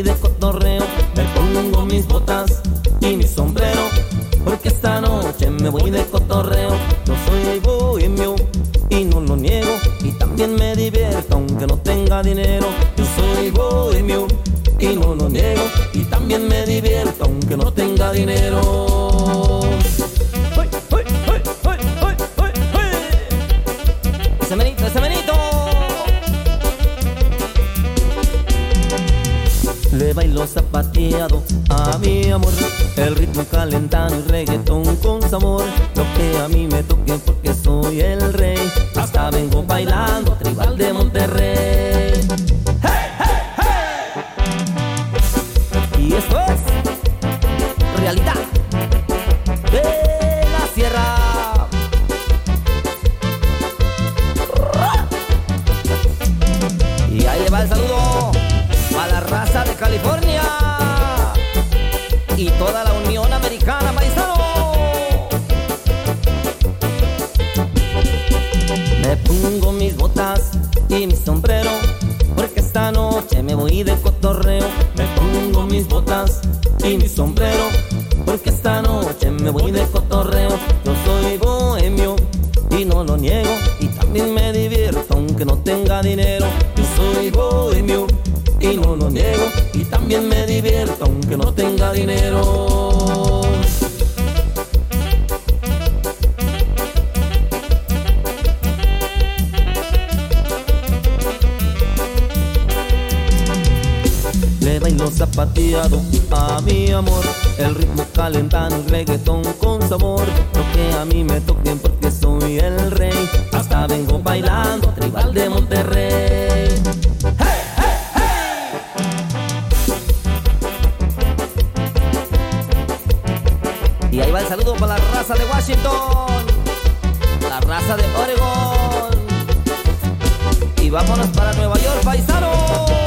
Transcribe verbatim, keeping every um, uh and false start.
de cotorreo. Me pongo mis botas y mi sombrero, porque esta noche me voy de cotorreo. Yo soy bohemio y no lo niego, y también me divierto aunque no tenga dinero. Yo soy bohemio y no lo niego, y también me divierto aunque no tenga dinero. ¡Ay, ay, ay, ay, ay, ay, ay! ¡Ese menito, ese menito! Le bailo zapateado a mi amor, el ritmo calentano y reggaetón con sabor. Lo que a mí me toque porque soy el rey, hasta vengo bailando tribal de Monterrey. ¡Hey, hey, hey! Y esto es realidad de la sierra. Y ahí le va el saludo a la raza de California y toda la Unión Americana, paisano. Me pongo mis botas y mi sombrero, porque esta noche me voy de cotorreo. Me pongo mis botas y mi sombrero, porque esta noche me voy de cotorreo. Yo soy bohemio y no lo niego, y también me divierto aunque no tenga dinero. Yo soy bohemio y no lo niego, y también me divierto aunque no tenga dinero. Le bailo zapateado a mi amor, el ritmo calentano y reggaetón con sabor. Lo que a mí me toquen porque soy el rey, hasta vengo bailando tribal de Monterrey. ¡Hey, hey, hey! Y ahí va el saludo para la raza de Washington, la raza de Oregon, y vámonos para Nueva York, paisano.